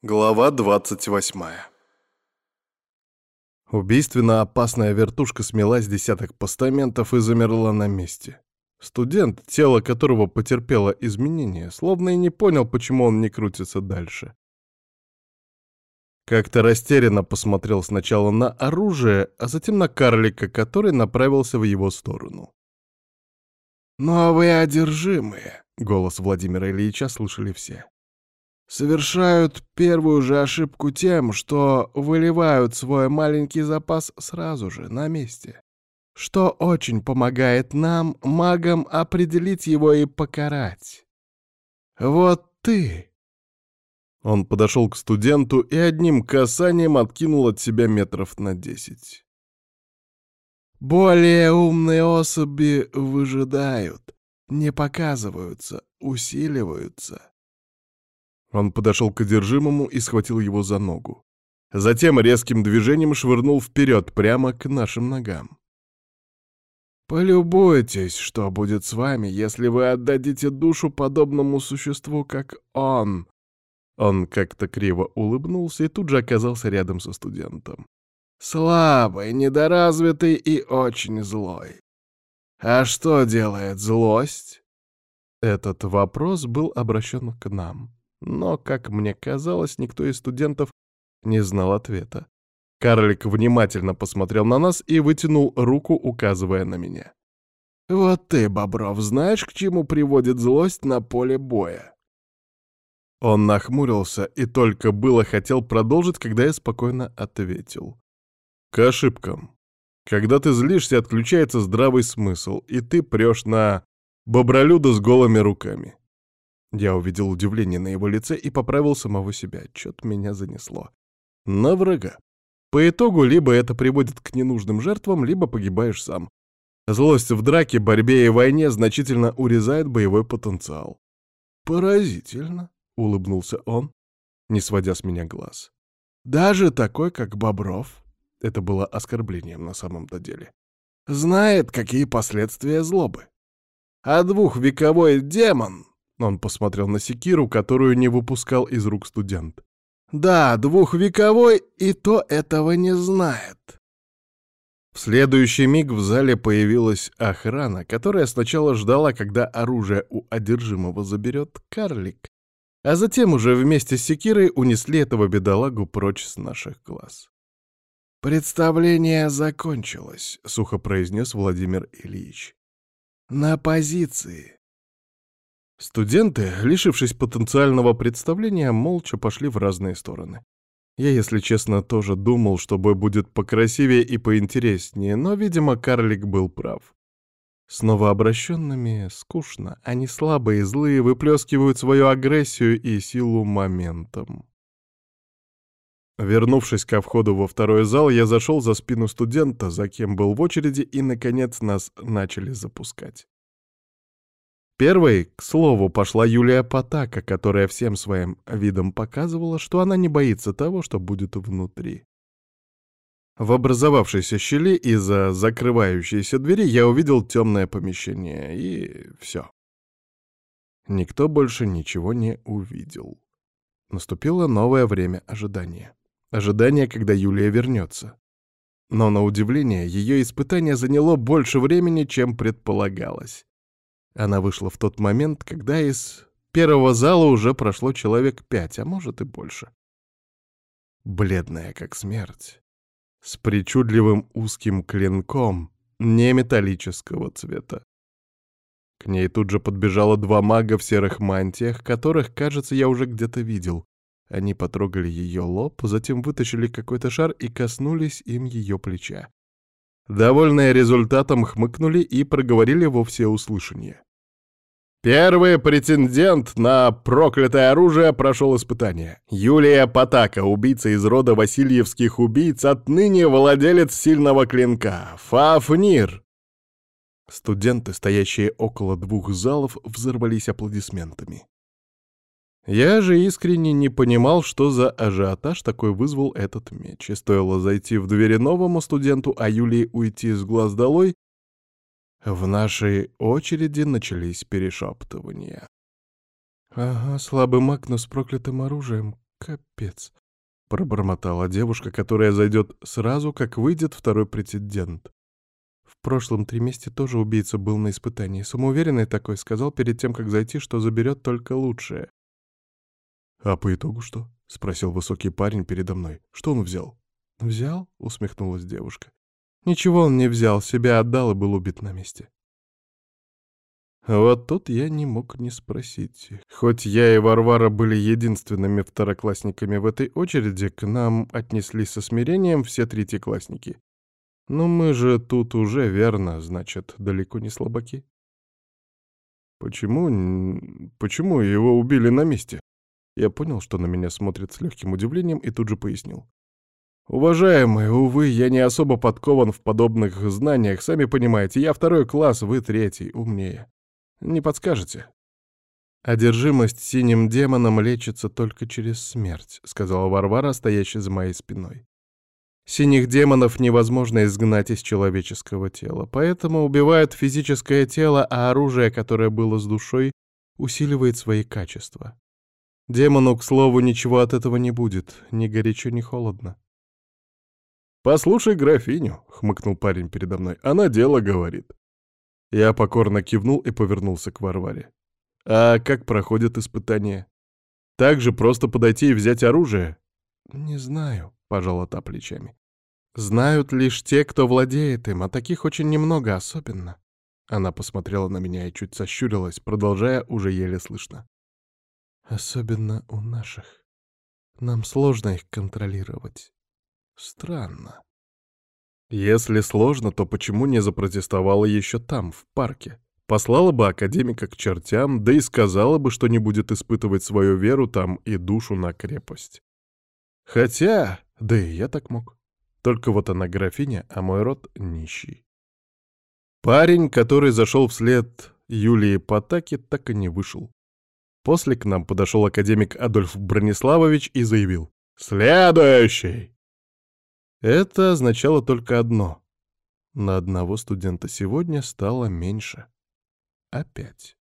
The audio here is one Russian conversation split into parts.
Глава 28. Убийственно опасная вертушка смела с десяток постаментов и замерла на месте. Студент, тело которого потерпело изменения, словно и не понял, почему он не крутится дальше. Как-то растерянно посмотрел сначала на оружие, а затем на карлика, который направился в его сторону. «Новые одержимые», — голос Владимира Ильича слышали все. Совершают первую же ошибку тем, что выливают свой маленький запас сразу же, на месте. Что очень помогает нам, магам, определить его и покарать. Вот ты. Он подошел к студенту и одним касанием откинул от себя метров на 10. Более умные особи выжидают, не показываются, усиливаются. Он подошел к одержимому и схватил его за ногу. Затем резким движением швырнул вперед, прямо к нашим ногам. «Полюбуйтесь, что будет с вами, если вы отдадите душу подобному существу, как он». Он как-то криво улыбнулся и тут же оказался рядом со студентом. «Слабый, недоразвитый и очень злой. А что делает злость?» Этот вопрос был обращен к нам. Но, как мне казалось, никто из студентов не знал ответа. Карлик внимательно посмотрел на нас и вытянул руку, указывая на меня. «Вот ты, Бобров, знаешь, к чему приводит злость на поле боя?» Он нахмурился и только было хотел продолжить, когда я спокойно ответил. «К ошибкам. Когда ты злишься, отключается здравый смысл, и ты прешь на бобролюда с голыми руками». Я увидел удивление на его лице и поправил самого себя. Чё-то меня занесло. На врага. По итогу, либо это приводит к ненужным жертвам, либо погибаешь сам. Злость в драке, борьбе и войне значительно урезает боевой потенциал. «Поразительно», — улыбнулся он, не сводя с меня глаз. «Даже такой, как Бобров», — это было оскорблением на самом-то деле, «знает, какие последствия злобы. А двухвековой демон...» Он посмотрел на секиру, которую не выпускал из рук студент. «Да, двухвековой, и то этого не знает». В следующий миг в зале появилась охрана, которая сначала ждала, когда оружие у одержимого заберет карлик, а затем уже вместе с секирой унесли этого бедолагу прочь с наших глаз. «Представление закончилось», — сухо произнес Владимир Ильич. «На позиции». Студенты, лишившись потенциального представления, молча пошли в разные стороны. Я, если честно, тоже думал, что бой будет покрасивее и поинтереснее, но, видимо, карлик был прав. С новообращенными скучно, они слабые и злые, выплескивают свою агрессию и силу моментом. Вернувшись ко входу во второй зал, я зашел за спину студента, за кем был в очереди, и, наконец, нас начали запускать. Первой, к слову, пошла Юлия Потака, которая всем своим видом показывала, что она не боится того, что будет внутри. В образовавшейся щели из-за закрывающейся двери я увидел темное помещение, и все. Никто больше ничего не увидел. Наступило новое время ожидания. Ожидание, когда Юлия вернется. Но, на удивление, ее испытание заняло больше времени, чем предполагалось. Она вышла в тот момент, когда из первого зала уже прошло человек 5, а может и больше. Бледная, как смерть, с причудливым узким клинком, не металлического цвета. К ней тут же подбежало 2 мага в серых мантиях, которых, кажется, я уже где-то видел. Они потрогали ее лоб, затем вытащили какой-то шар и коснулись им ее плеча. Довольные результатом, хмыкнули и проговорили во всеуслышание. Первый претендент на проклятое оружие прошел испытание. Юлия Потака, убийца из рода Васильевских убийц, отныне владелец сильного клинка. Фафнир. Студенты, стоящие около 2 залов, взорвались аплодисментами. Я же искренне не понимал, что за ажиотаж такой вызвал этот меч. И стоило зайти в двери новому студенту, а Юлии уйти с глаз долой, в нашей очереди начались перешептывания. «Ага, слабый маг, но с проклятым оружием. капец», — пробормотала девушка, которая зайдет сразу, как выйдет второй претендент. В прошлом триместре тоже убийца был на испытании. Самоуверенный такой, сказал перед тем, как зайти, что заберет только лучшее. «А по итогу что?» — спросил высокий парень передо мной. «Что он взял?» «Взял?» — усмехнулась девушка. «Ничего он не взял, себя отдал и был убит на месте». Вот тут я не мог не спросить. Хоть я и Варвара были единственными второклассниками в этой очереди, к нам отнеслись со смирением все третьеклассники. Но мы же тут уже, верно, значит, далеко не слабаки. Почему его убили на месте? Я понял, что на меня смотрят с легким удивлением, и тут же пояснил. «Уважаемые, увы, я не особо подкован в подобных знаниях. Сами понимаете, я 2 класс, вы 3, умнее. Не подскажете?» «Одержимость синим демоном лечится только через смерть», — сказала Варвара, стоящая за моей спиной. «Синих демонов невозможно изгнать из человеческого тела, поэтому убивают физическое тело, а оружие, которое было с душой, усиливает свои качества. Демону, к слову, ничего от этого не будет, ни горячо, ни холодно». «Послушай графиню», — хмыкнул парень передо мной, — «она дело говорит». Я покорно кивнул и повернулся к Варваре. «А как проходят испытания? Так же просто подойти и взять оружие?» «Не знаю», — пожала та плечами. «Знают лишь те, кто владеет им, а таких очень немного особенно». Она посмотрела на меня и чуть сощурилась, продолжая уже еле слышно. «Особенно у наших. Нам сложно их контролировать. Странно». Если сложно, то почему не запротестовала еще там, в парке? Послала бы академика к чертям, да и сказала бы, что не будет испытывать свою веру там и душу на крепость. Хотя, да и я так мог. Только вот она графиня, а мой род нищий. Парень, который зашел вслед Юлии Потаки, так и не вышел. После к нам подошел академик Адольф Брониславович и заявил: «Следующий!» Это означало только одно. На одного студента сегодня стало меньше. Опять.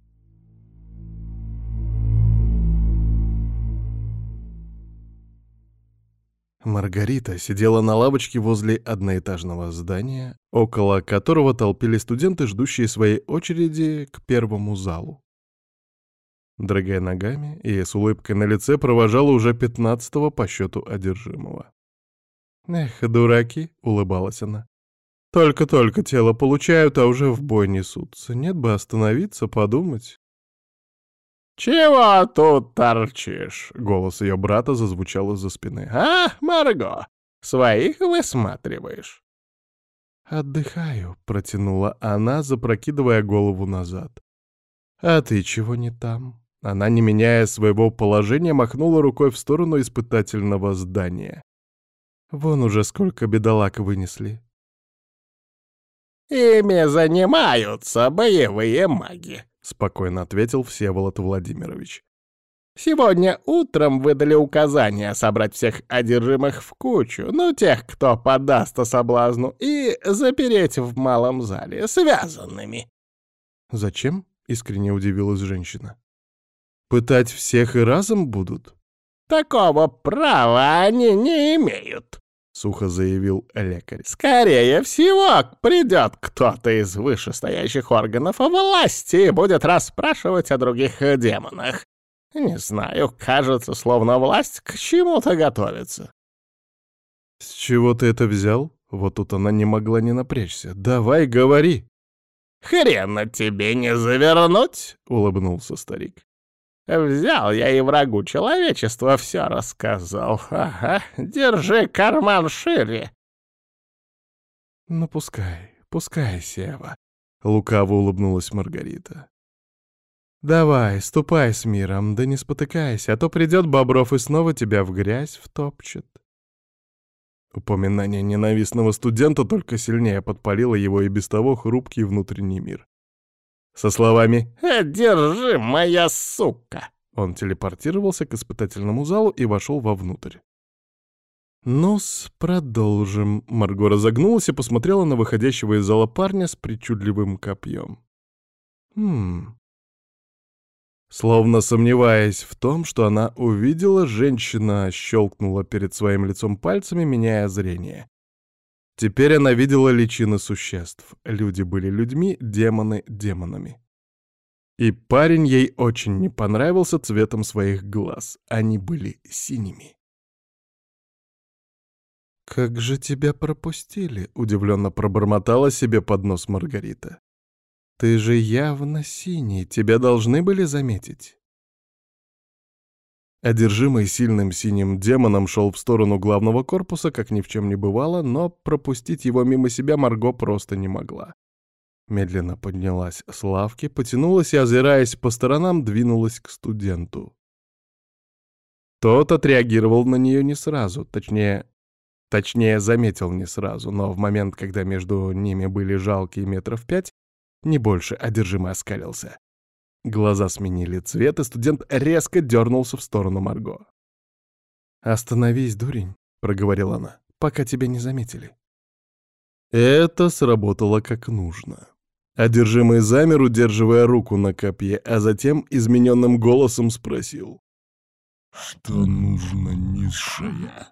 Маргарита сидела на лавочке возле одноэтажного здания, около которого толпили студенты, ждущие своей очереди к первому залу. Дрыгая ногами и с улыбкой на лице провожала уже 15-го по счету одержимого. «Эх, дураки!» — улыбалась она. «Только-только тело получают, а уже в бой несутся. Нет бы остановиться, подумать». «Чего тут торчишь?» — голос ее брата зазвучал из-за спины. «А, Марго, своих высматриваешь?» «Отдыхаю», — протянула она, запрокидывая голову назад. «А ты чего не там?» Она, не меняя своего положения, махнула рукой в сторону испытательного здания. «Вон уже сколько бедолаг вынесли». «Ими занимаются боевые маги», — спокойно ответил Всеволод Владимирович. «Сегодня утром выдали указание собрать всех одержимых в кучу, ну, тех, кто поддастся соблазну, и запереть в малом зале связанными». «Зачем?» — искренне удивилась женщина. «Пытать всех и разом будут?» «Такого права они не имеют», — сухо заявил лекарь. «Скорее всего, придет кто-то из вышестоящих органов власти и будет расспрашивать о других демонах. Не знаю, кажется, словно власть к чему-то готовится». «С чего ты это взял?» Вот тут она не могла не напрячься. «Давай, говори!» «Хрена тебе не завернуть!» — улыбнулся старик. «Взял я и врагу человечества все рассказал. Ага, держи карман шире». «Ну, пускай, Сева», — лукаво улыбнулась Маргарита. «Давай, ступай с миром, да не спотыкайся, а то придет Бобров и снова тебя в грязь втопчет». Упоминание ненавистного студента только сильнее подпалило его и без того хрупкий внутренний мир. Со словами «Держи, моя сука!» он телепортировался к испытательному залу и вошел вовнутрь. «Ну-с, продолжим». Марго разогнулась и посмотрела на выходящего из зала парня с причудливым копьем. Словно сомневаясь в том, что она увидела, женщина щелкнула перед своим лицом пальцами, меняя зрение. Теперь она видела личины существ. Люди были людьми, демоны — демонами. И парень ей очень не понравился цветом своих глаз. Они были синими. «Как же тебя пропустили?» — удивленно пробормотала себе под нос Маргарита. «Ты же явно синий, тебя должны были заметить». Одержимый сильным синим демоном шел в сторону главного корпуса, как ни в чем не бывало, но пропустить его мимо себя Марго просто не могла. Медленно поднялась с лавки, потянулась и, озираясь по сторонам, двинулась к студенту. Тот отреагировал на нее не сразу, точнее, заметил не сразу, но в момент, когда между ними были жалкие 5 метров, не больше, одержимый оскалился. Глаза сменили цвет, и студент резко дернулся в сторону Марго. «Остановись, дурень», — проговорила она, — «пока тебя не заметили». Это сработало как нужно. Одержимый замер, удерживая руку на копье, а затем измененным голосом спросил: «Что нужно, низшая?»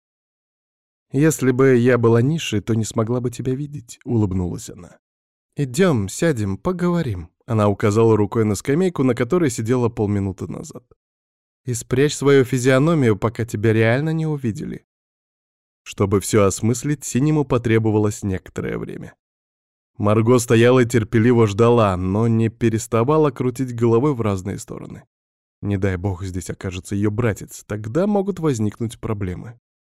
«Если бы я была низшей, то не смогла бы тебя видеть», — улыбнулась она. «Идем, сядем, поговорим». Она указала рукой на скамейку, на которой сидела полминуты назад. «И спрячь свою физиономию, пока тебя реально не увидели». Чтобы все осмыслить, синему потребовалось некоторое время. Марго стояла и терпеливо ждала, но не переставала крутить головой в разные стороны. Не дай бог здесь окажется ее братец, тогда могут возникнуть проблемы.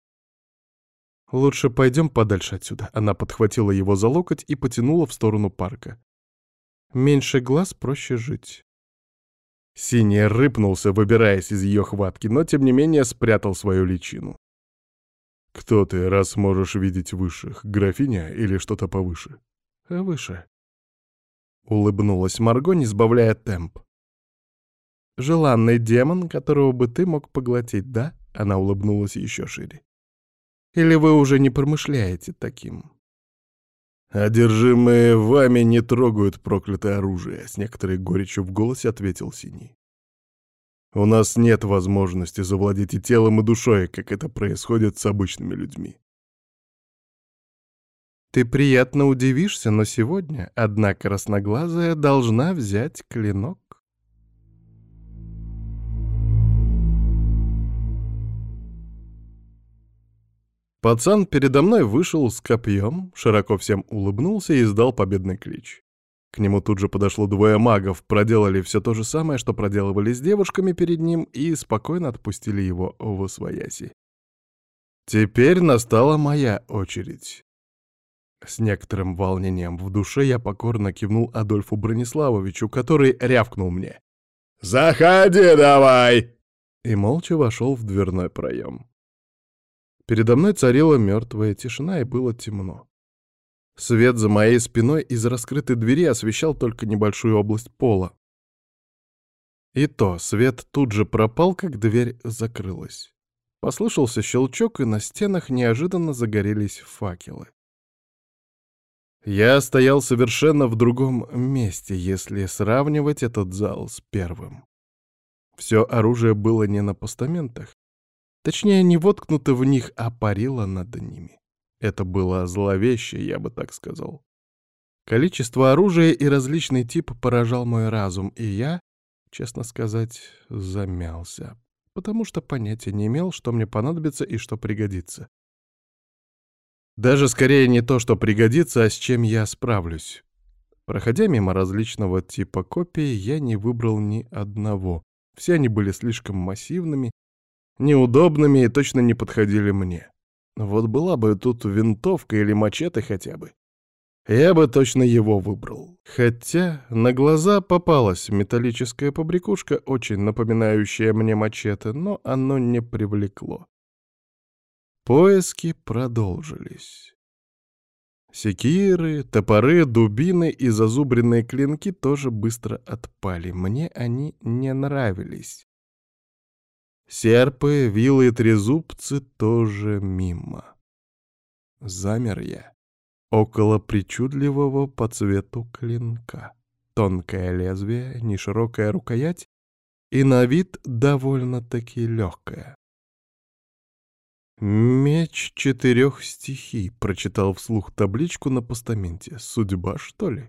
«Лучше пойдем подальше отсюда». Она подхватила его за локоть и потянула в сторону парка. «Меньше глаз, проще жить». Синий рыпнулся, выбираясь из ее хватки, но тем не менее спрятал свою личину. «Кто ты, раз можешь видеть высших? Графиня или что-то повыше?» «Выше», — улыбнулась Марго, не сбавляя темп. «Желанный демон, которого бы ты мог поглотить, да?» Она улыбнулась еще шире. «Или вы уже не промышляете таким?» «Одержимые вами не трогают проклятое оружие», — с некоторой горечью в голосе ответил Синий. «У нас нет возможности завладеть и телом, и душой, как это происходит с обычными людьми». «Ты приятно удивишься, но сегодня одна красноглазая должна взять клинок». Пацан передо мной вышел с копьем, широко всем улыбнулся и издал победный клич. К нему тут же подошло 2 магов, проделали все то же самое, что проделывали с девушками перед ним, и спокойно отпустили его восвояси. Теперь настала моя очередь. С некоторым волнением в душе я покорно кивнул Адольфу Брониславовичу, который рявкнул мне: «Заходи давай!» и молча вошел в дверной проем. Передо мной царила мертвая тишина, и было темно. Свет за моей спиной из раскрытой двери освещал только небольшую область пола. И то свет тут же пропал, как дверь закрылась. Послышался щелчок, и на стенах неожиданно загорелись факелы. Я стоял совершенно в другом месте, если сравнивать этот зал с первым. Все оружие было не на постаментах. Точнее, не воткнуто в них, а парило над ними. Это было зловеще, я бы так сказал. Количество оружия и различный тип поражал мой разум, и я, честно сказать, замялся, потому что понятия не имел, что мне понадобится и что пригодится. Даже скорее не то, что пригодится, а с чем я справлюсь. Проходя мимо различного типа копий, я не выбрал ни одного. Все они были слишком массивными, неудобными и точно не подходили мне. Вот была бы тут винтовка или мачете хотя бы. Я бы точно его выбрал. Хотя на глаза попалась металлическая побрякушка, очень напоминающая мне мачете, но оно не привлекло. Поиски продолжились. Секиры, топоры, дубины и зазубренные клинки тоже быстро отпали. Мне они не нравились. Серпы, вилы и трезубцы тоже мимо. Замер я около причудливого по цвету клинка. Тонкое лезвие, неширокая рукоять и на вид довольно-таки легкое. «Меч 4 стихий», — прочитал вслух табличку на постаменте. «Судьба, что ли?»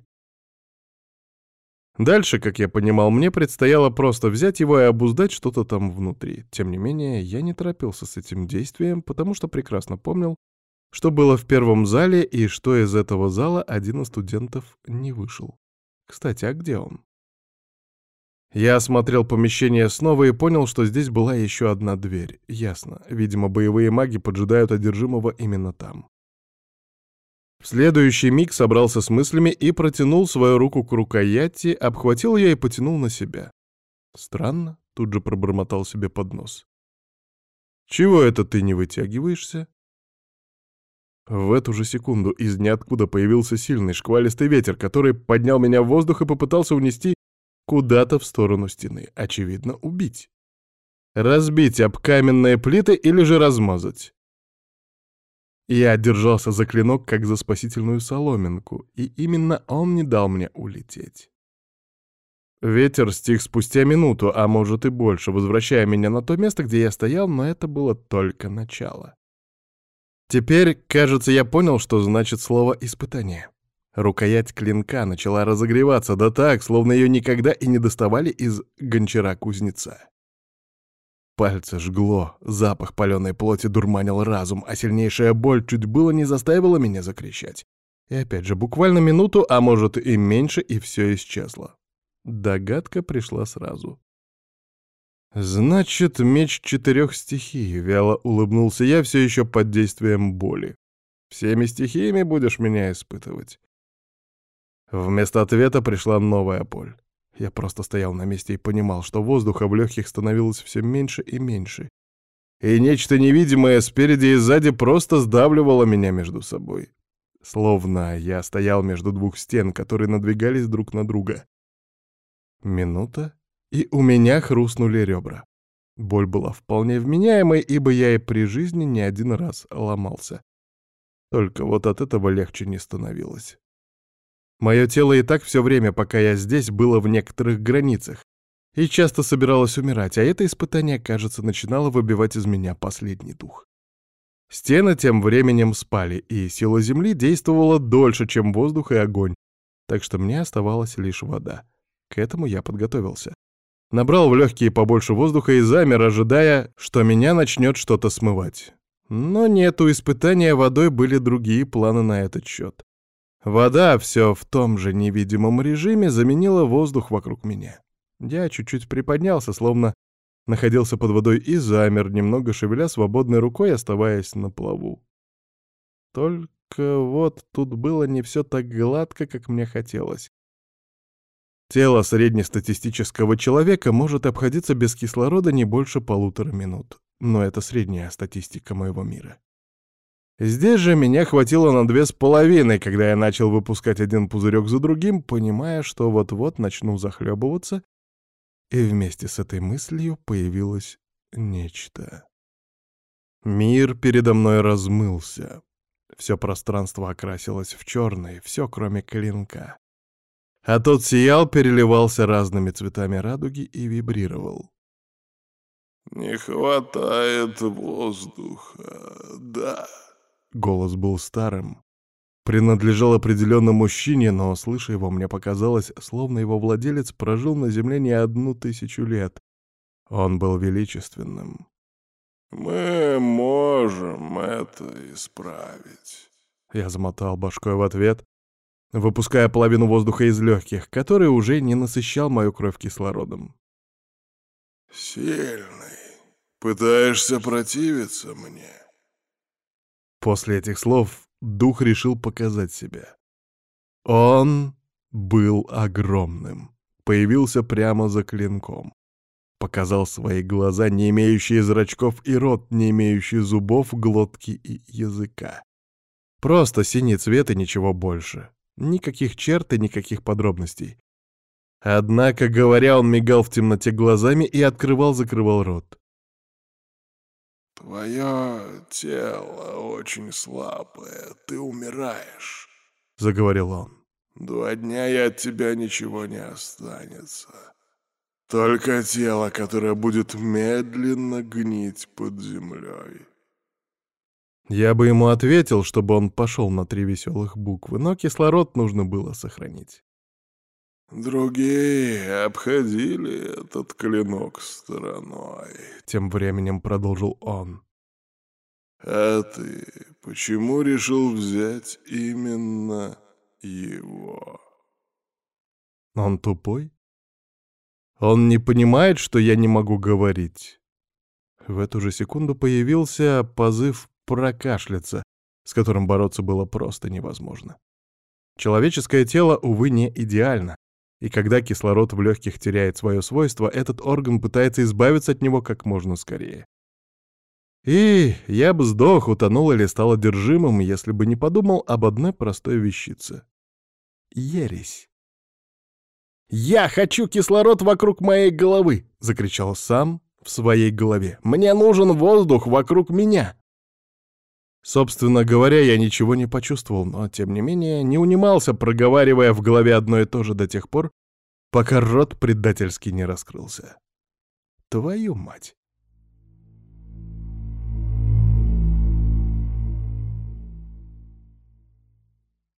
Дальше, как я понимал, мне предстояло просто взять его и обуздать что-то там внутри. Тем не менее, я не торопился с этим действием, потому что прекрасно помнил, что было в первом зале и что из этого зала один из студентов не вышел. Кстати, а где он? Я осмотрел помещение снова и понял, что здесь была еще одна дверь. Ясно. Видимо, боевые маги поджидают одержимого именно там. В следующий миг собрался с мыслями и протянул свою руку к рукояти, обхватил ее и потянул на себя. Странно, тут же пробормотал себе под нос. «Чего это ты не вытягиваешься?» В эту же секунду из ниоткуда появился сильный шквалистый ветер, который поднял меня в воздух и попытался унести куда-то в сторону стены, очевидно, убить. Разбить об каменные плиты или же размазать. Я держался за клинок, как за спасительную соломинку, и именно он не дал мне улететь. Ветер стих спустя минуту, а может и больше, возвращая меня на то место, где я стоял, но это было только начало. Теперь, кажется, я понял, что значит слово «испытание». Рукоять клинка начала разогреваться, да так, словно ее никогда и не доставали из гончара-кузнеца. Пальцы жгло, запах паленой плоти дурманил разум, а сильнейшая боль чуть было не заставила меня закричать. И опять же, буквально минуту, а может и меньше, и все исчезло. Догадка пришла сразу. «Значит, меч 4 стихий», — вяло улыбнулся я, все еще под действием боли. «Всеми стихиями будешь меня испытывать?» Вместо ответа пришла новая боль. Я просто стоял на месте и понимал, что воздуха в легких становилось все меньше и меньше. И нечто невидимое спереди и сзади просто сдавливало меня между собой. Словно я стоял между двух стен, которые надвигались друг на друга. Минута, и у меня хрустнули ребра. Боль была вполне вменяемой, ибо я и при жизни не один раз ломался. Только вот от этого легче не становилось. Мое тело и так все время, пока я здесь, было в некоторых границах и часто собиралось умирать, а это испытание, кажется, начинало выбивать из меня последний дух. Стены тем временем спали, и сила Земли действовала дольше, чем воздух и огонь, так что мне оставалась лишь вода. К этому я подготовился. Набрал в легкие побольше воздуха и замер, ожидая, что меня начнет что-то смывать. Но нет, у испытания водой были другие планы на этот счет. Вода все в том же невидимом режиме заменила воздух вокруг меня. Я чуть-чуть приподнялся, словно находился под водой, и замер, немного шевеля свободной рукой, оставаясь на плаву. Только вот тут было не все так гладко, как мне хотелось. Тело среднестатистического человека может обходиться без кислорода не больше 1,5 минут. Но это средняя статистика моего мира. Здесь же меня хватило на 2,5, когда я начал выпускать один пузырек за другим, понимая, что вот-вот начну захлебываться, и вместе с этой мыслью появилось нечто. Мир передо мной размылся. Все пространство окрасилось в черный, все кроме клинка. А тот сиял, переливался разными цветами радуги и вибрировал. «Не хватает воздуха, да». Голос был старым. Принадлежал определенно мужчине, но, слыша его, мне показалось, словно его владелец прожил на земле не 1000 лет. Он был величественным. «Мы можем это исправить». Я замотал башкой в ответ, выпуская половину воздуха из легких, который уже не насыщал мою кровь кислородом. «Сильный. Пытаешься противиться мне?» После этих слов дух решил показать себя. Он был огромным. Появился прямо за клинком. Показал свои глаза, не имеющие зрачков, и рот, не имеющий зубов, глотки и языка. Просто синий цвет и ничего больше. Никаких черт и никаких подробностей. Однако, говоря, он мигал в темноте глазами и открывал-закрывал рот. «Твое тело очень слабое, ты умираешь», — заговорил он. 2 дня и от тебя ничего не останется. Только тело, которое будет медленно гнить под землей. Я бы ему ответил, чтобы он пошел на 3 веселых буквы, но кислород нужно было сохранить. Другие обходили этот клинок стороной. Тем временем продолжил он. А ты почему решил взять именно его? Он тупой? Он не понимает, что я не могу говорить. В эту же секунду появился позыв прокашляться, с которым бороться было просто невозможно. Человеческое тело, увы, не идеально, и когда кислород в легких теряет свое свойство, этот орган пытается избавиться от него как можно скорее. И я бы сдох, утонул или стал одержимым, если бы не подумал об одной простой вещице. Ересь. «Я хочу кислород вокруг моей головы!» — закричал сам в своей голове. «Мне нужен воздух вокруг меня!» Собственно говоря, я ничего не почувствовал, но, тем не менее, не унимался, проговаривая в голове одно и то же до тех пор, пока рот предательски не раскрылся. Твою мать!